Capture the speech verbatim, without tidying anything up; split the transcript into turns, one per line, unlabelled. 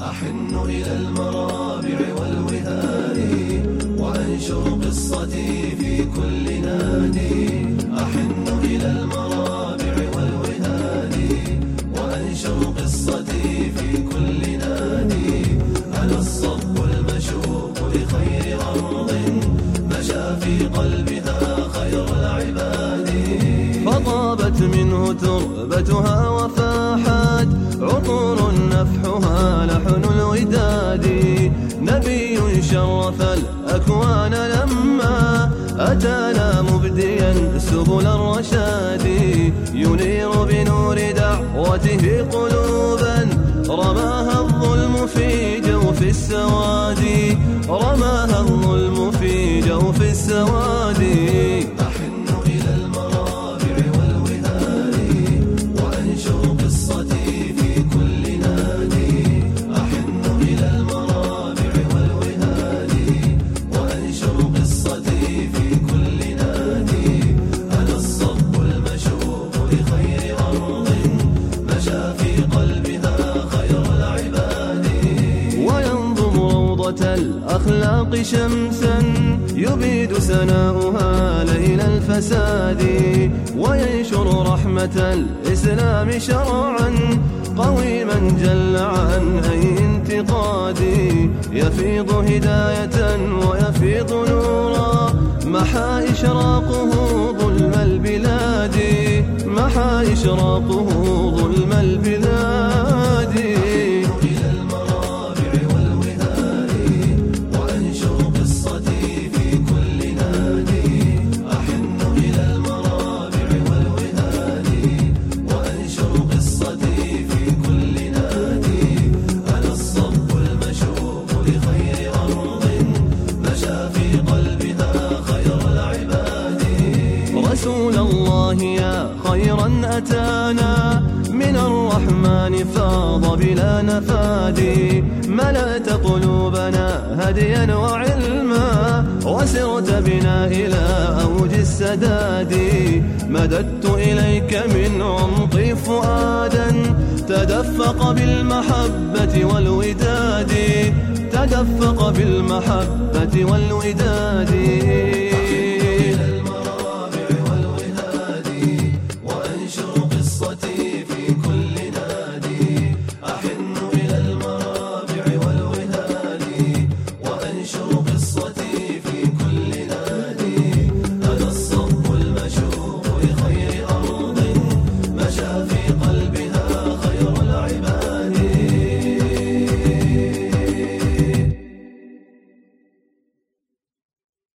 أحن إلى المرابع والوهاد وأنشر قصتي في كل نادي. أحن إلى المرابع والوهاد وأنشر قصتي في كل نادي. أنا الصب المشوق لخير أرض مشى في قلبها خير العباد.
فطابت منه تربتها وفاحت عطور نفحها لحن الوداد. نبي شرف الأكوان لما أتانا مبديا سبل الرشاد. ينير بنور دعوته قلوبا رماها الظلم في جوف السواد. رماها الظلم في جوف السواد. الأخلاق شمسا يبيد سناؤها ليل الفساد. وينشر رحمة الإسلام شرعا قويما جل عن أي انتقاد. يفيض هداية ويفيض نورا محا إشراقه ظلم البلاد. محا إشراقه ظلم البلاد. رسول الله يا خيرا أتانا من الرحمن فاض بلا نفاد. ملأت قلوبنا هديا وعلما وسرت بنا إلى أوج السداد. مددت إليك من عمقي فؤادا تدفق بالمحبة والوداد. تدفق بالمحبة والوداد.